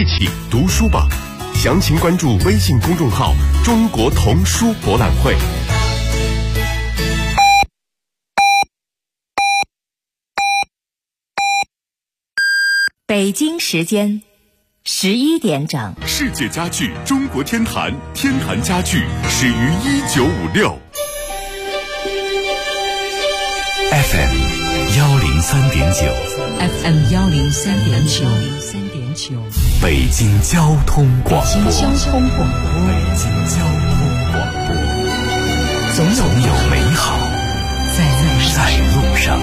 一起读书吧。详情关注微信公众号中国童书博览会。 北京时间11点整。 世界家具中国天坛，天坛家具始于1956。 FM 103.9 FM 103.9 北京交通广播。 北京交通广播。 总有美好在路上。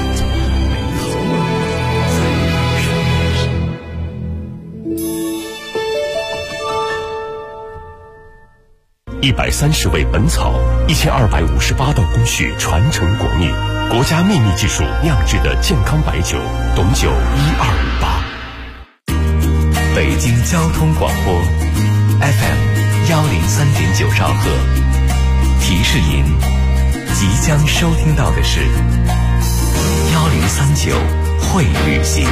130味本草，1258道工序传承国秘，国家秘密技术酿制的健康白酒，董酒1258。 北京交通广播 FM 103.9兆赫，提示您即将收听到的是1039会旅行。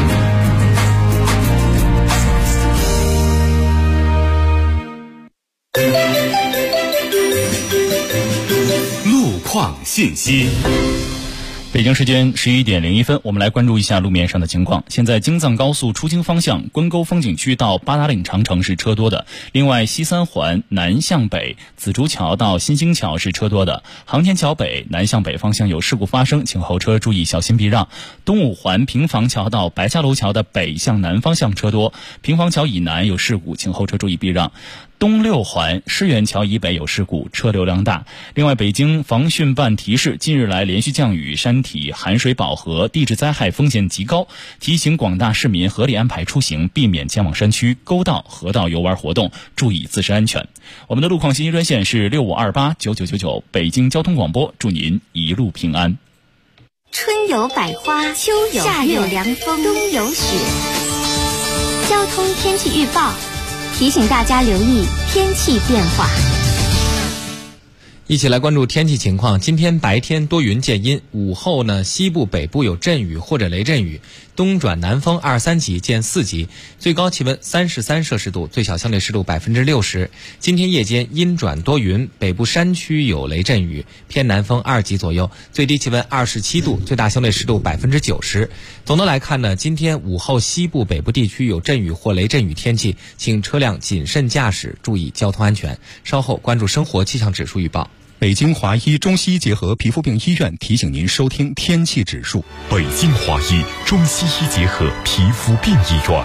路况信息。 北京时间11点01分，我们来关注一下路面上的情况。现在京藏高速出京方向关沟风景区到八达岭长城是车多的，另外西三环南向北紫竹桥到新兴桥是车多的，航天桥北南向北方向有事故发生，请后车注意小心避让。东五环平房桥到白家楼桥的北向南方向车多，平房桥以南有事故，请后车注意避让。东六环狮园桥以北有事故，车流量大。另外，北京防汛办提示，近日来连续降雨，山体含水饱和，地质灾害风险极高，提醒广大市民合理安排出行，避免前往山区、沟道、河道游玩活动，注意自身安全。我们的路况信息专线是65289999，北京交通广播，祝您一路平安。 春有百花，秋有夏有凉风，冬有雪。交通天气预报提醒大家留意天气变化。 一起来关注天气情况。今天白天多云见阴，午后呢西部北部有阵雨或者雷阵雨，东转南风2-3级见4级，最高气温33摄氏度，最小相对湿度60%。今天夜间阴转多云，北部山区有雷阵雨，偏南风2级左右，最低气温27度，最大相对湿度90%。总的来看呢，今天午后西部北部地区有阵雨或雷阵雨天气，请车辆谨慎驾驶，注意交通安全。稍后关注生活气象指数预报。 北京华医中西医结合皮肤病医院提醒您收听天气指数。 北京华医中西医结合皮肤病医院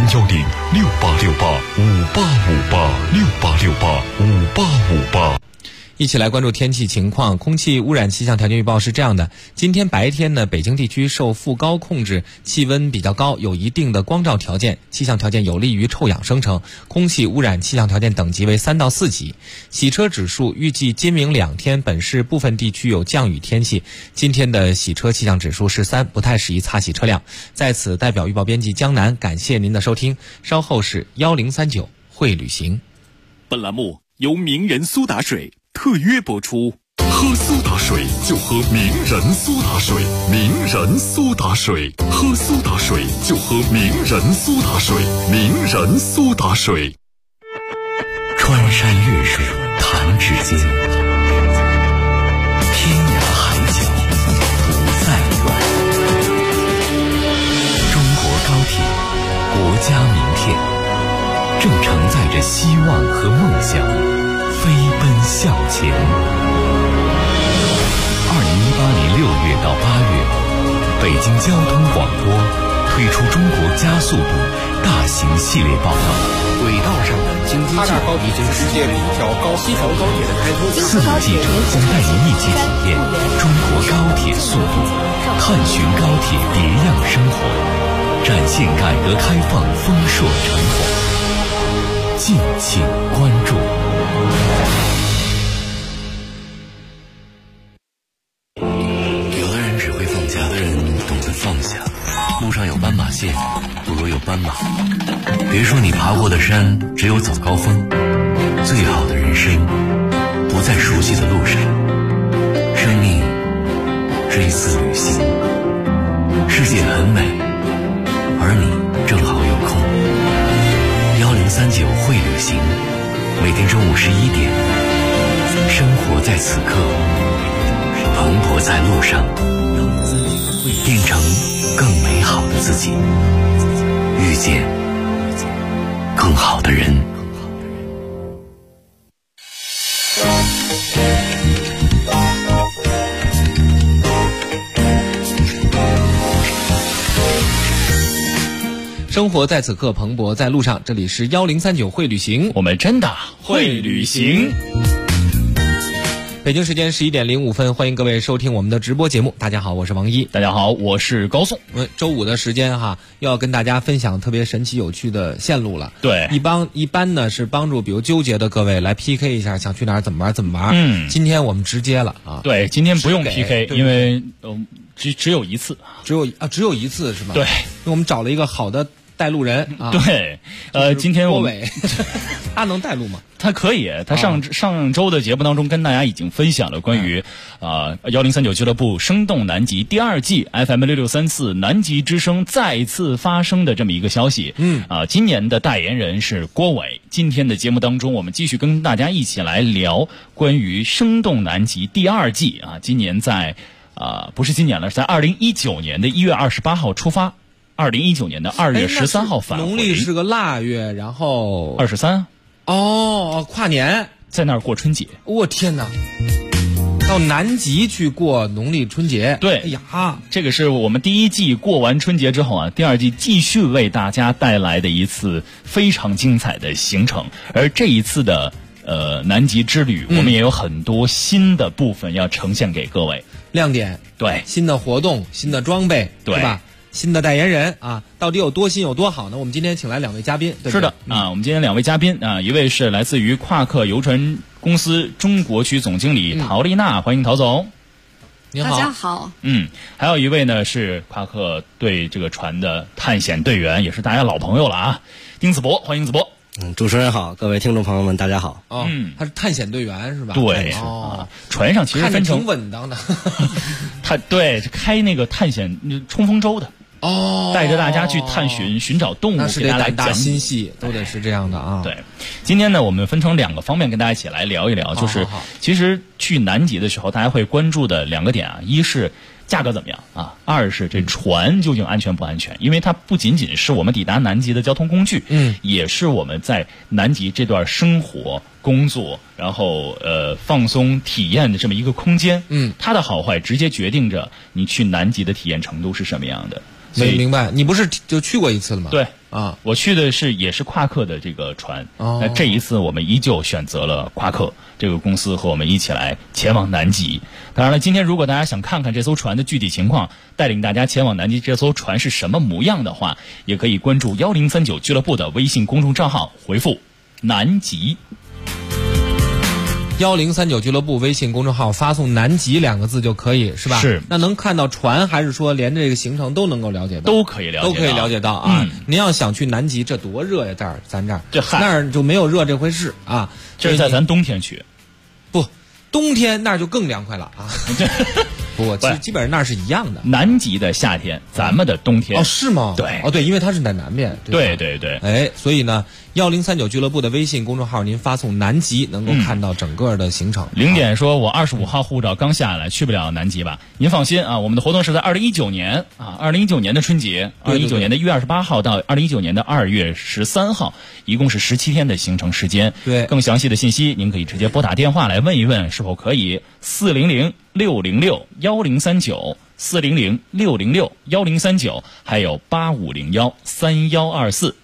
，0806-5858-5858，6868-5858。 一起来关注天气情况。空气污染气象条件预报是这样的：今天白天呢，北京地区受副高控制，气温比较高，有一定的光照条件，气象条件有利于臭氧生成，空气污染气象条件等级为3到4级。洗车指数预计今明2天本市部分地区有降雨天气，今天的洗车气象指数是3，不太适宜擦洗车辆。在此代表预报编辑江南感谢您的收听，稍后是1039会旅行。 本栏目由名人苏打水特约播出。喝苏打水就喝名人苏打水，名人苏打水，喝苏打水就喝名人苏打水，名人苏打水。 穿山越水弹指间，天涯海角不再远。中国高铁，国家名片，正承载着希望和梦想飞奔向前。2018年6月到8月，北京交通广播推出中国加速度大型系列报道。 轨道上的经济计划已经世界里一条西条高铁的开通。 4名记者将带您一起体验中国高铁速度，探寻高铁别样生活，展现改革开放丰硕成果。敬请关注。 有的人只会放假，有的人懂得放下。路上有斑马线，不如有斑马。别说你爬过的山只有早高峰，最好的人生不在熟悉的路上。生命是一次旅行，世界很美，而你正好有空。103 1039会旅行，每天中午11点，生活在此刻，蓬勃在路上，变成更美好的自己，遇见更好的人。 生活在此刻，蓬勃在路上。这里是1039会旅行， 我们真的会旅行。 北京时间11点05分，欢迎各位收听我们的直播节目。大家好，我是王一。 大家好，我是高颂。 周五的时间哈，要跟大家分享特别神奇有趣的线路了。 对， 一般呢是帮助比如纠结的各位来 PK 一下，想去哪儿怎么玩。今天我们直接了啊。 对，今天不用 PK， 因为只有一次， 只有一次是吧？ 对， 我们找了一个好的带路人啊。 对，今天我们他能带路吗？ 他可以，他上周的节目当中跟大家已经分享了关于1039俱乐部生动南极第2季 FM6634南极之声再次发声的这么一个消息。今年的代言人是郭伟。今天的节目当中，我们继续跟大家一起来聊关于生动南极第2季啊。今年在不是今年了，是在2019年的1月28号出发，2019年的2月13号返回。 农历是个腊月，然后 23。 跨年在那儿过春节。 我天哪！到南极去过农历春节。 对， 哎呀， 这个是我们第1季过完春节之后啊，第2季继续为大家带来的一次非常精彩的行程。而这一次的南极之旅，我们也有很多新的部分要呈现给各位。 亮点， 对， 新的活动，新的装备， 对， 是吧？新的代言人啊，到底有多新有多好呢？我们今天请来2位嘉宾，对不对？ 是的我们今天2位嘉宾一位是来自于夸克游船公司中国区总经理陶丽娜，欢迎陶总。 您好， 大家好。 还有一位呢是夸克对这个船的探险队员，也是大家老朋友了啊，丁子博，欢迎子博。 主持人好，各位听众朋友们，大家好。 他是探险队员是吧？ 对，船上其实分成挺稳当的。 他对开那个探险冲锋舟的。带着大家去探寻找动物， 那是得胆大心细， 细，都得是这样的啊。 对，今天呢，我们分成2个方面跟大家一起来聊一聊，就是其实去南极的时候，大家会关注的2个点啊，一是价格怎么样啊，2是这船究竟安全不安全？因为它不仅仅是我们抵达南极的交通工具，也是我们在南极这段生活、工作，然后放松体验的这么一个空间。它的好坏直接决定着你去南极的体验程度是什么样的。 明白，你不是就去过一次了吗？ 对我去的也是夸克的这个船。那这一次我们依旧选择了夸克这个公司和我们一起来前往南极。当然了，今天如果大家想看看这艘船的具体情况，带领大家前往南极这艘船是什么模样的话，也可以关注1039俱乐部的微信公众账号，回复南极。 1039俱乐部微信公众号发送南极2个字就可以，是吧？ 是。 那能看到船，还是说连这个行程都能够了解到？ 都可以了解到啊。您要想去南极，这多热呀！咱这儿那儿就没有热这回事啊。 这是在咱冬天去， 不，冬天那儿就更凉快了啊。不，基本上那儿是一样的。 南极的夏天，咱们的冬天。 是吗？ 对， 对，因为它是在南边。 对。 所以呢，1039俱乐部的微信公众号，您发送南极，能够看到整个的行程。 0点说，我25号护照刚下来，去不了南极吧？您放心啊，我们的活动是在2019年2019年的春节，2019年的1月28号到2019年的2月13号，一共是17天的行程时间。 对， 更详细的信息，您可以直接拨打电话来问一问，是否可以400-606-1039。400-606-1039，还有8501-3124，8501-3124。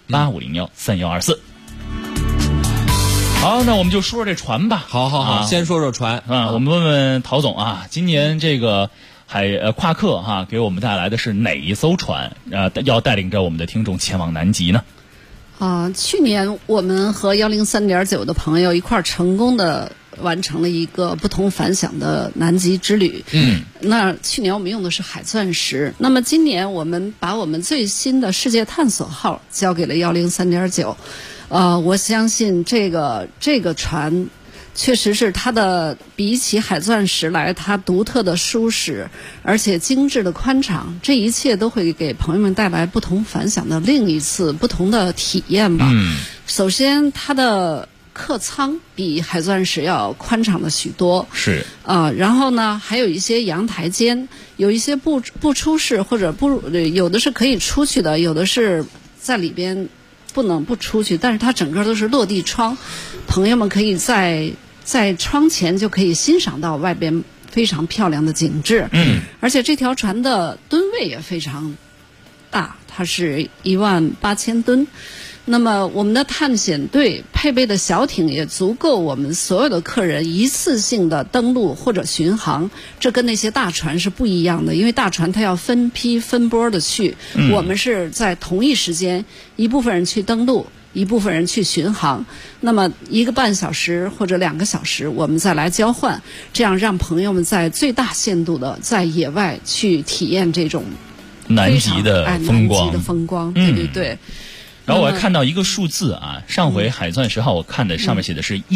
好，那我们就说说这船吧。 好，先说说船我们问问陶总啊，今年这个夸克给我们带来的是哪一艘船要带领着我们的听众前往南极呢？ 去年我们和103.9的朋友一块儿成功的完成了一个不同凡响的南极之旅。那去年我们用的是海钻石，那么今年我们把我们最新的世界探索号交给了103.9。我相信这个船确实是它的比起海钻石来，它独特的舒适而且精致的宽敞，这一切都会给朋友们带来不同凡响的另一次不同的体验吧。 首先它的客舱比海钻石要宽敞的许多， 是然后呢，还有一些阳台间，有一些不出式或者有的是可以出去的，有的是在里边不出去，但是它整个都是落地窗，朋友们可以在窗前就可以欣赏到外边非常漂亮的景致。而且这条船的吨位也非常大，它是18000吨。那么我们的探险队配备的小艇也足够我们所有的客人一次性的登陆或者巡航，这跟那些大船是不一样的，因为大船它要分批分波的去，我们是在同一时间，一部分人去登陆，一部分人去巡航，那么1个半小时或者2个小时我们再来交换，这样让朋友们在最大限度的在野外去体验这种南极的风光。 南极的风光，对对对。 然后我还看到一个数字啊，上回海钻10号我看的上面写的是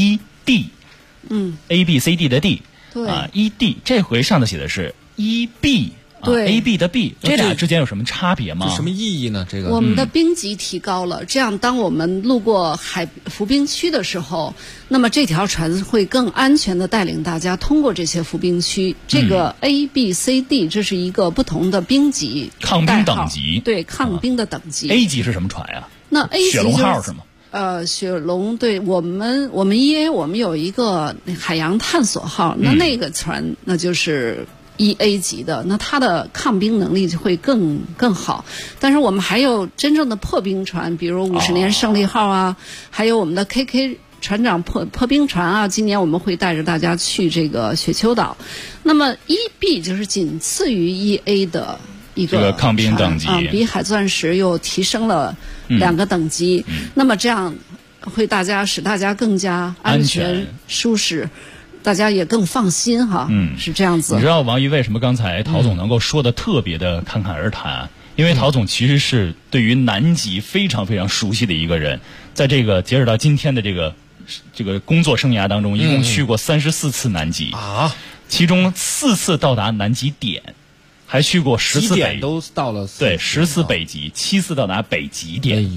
1D，A B C D 的 D， 对啊1D， 这回上头写的是1B。 对 ，A B 的 B， 这俩之间有什么差别吗？ 有什么意义呢？这个我们的冰级提高了，这样当我们路过浮冰区的时候，那么这条船会更安全的带领大家通过这些浮冰区。这个 A B C D 这是一个不同的冰级抗冰等级， 对抗冰的等级。 A 级是什么船呀？ 那 A 级雪龙号是吗？ 雪龙，对我们EA 我们有一个海洋探索号，那个船那就是1A 级的，那它的抗冰能力就会更好。但是我们还有真正的破冰船，比如50年胜利号啊，还有我们的 KK 船长破冰船啊。今年我们会带着大家去这个雪丘岛。那么1B 就是仅次于1A 的一个这个抗冰等级， 比海钻石又提升了2个等级。那么这样会使大家更加安全舒适。大家也更放心哈，是这样子。 你知道王毅为什么刚才陶总能够说的特别的侃侃而谈？因为陶总其实是对于南极非常非常熟悉的一个人，在这个截止到今天的这个工作生涯当中，一共去过34次南极啊，其中4次到达南极点，还去过10次北， 都到了对10次北极，7次到达北极点。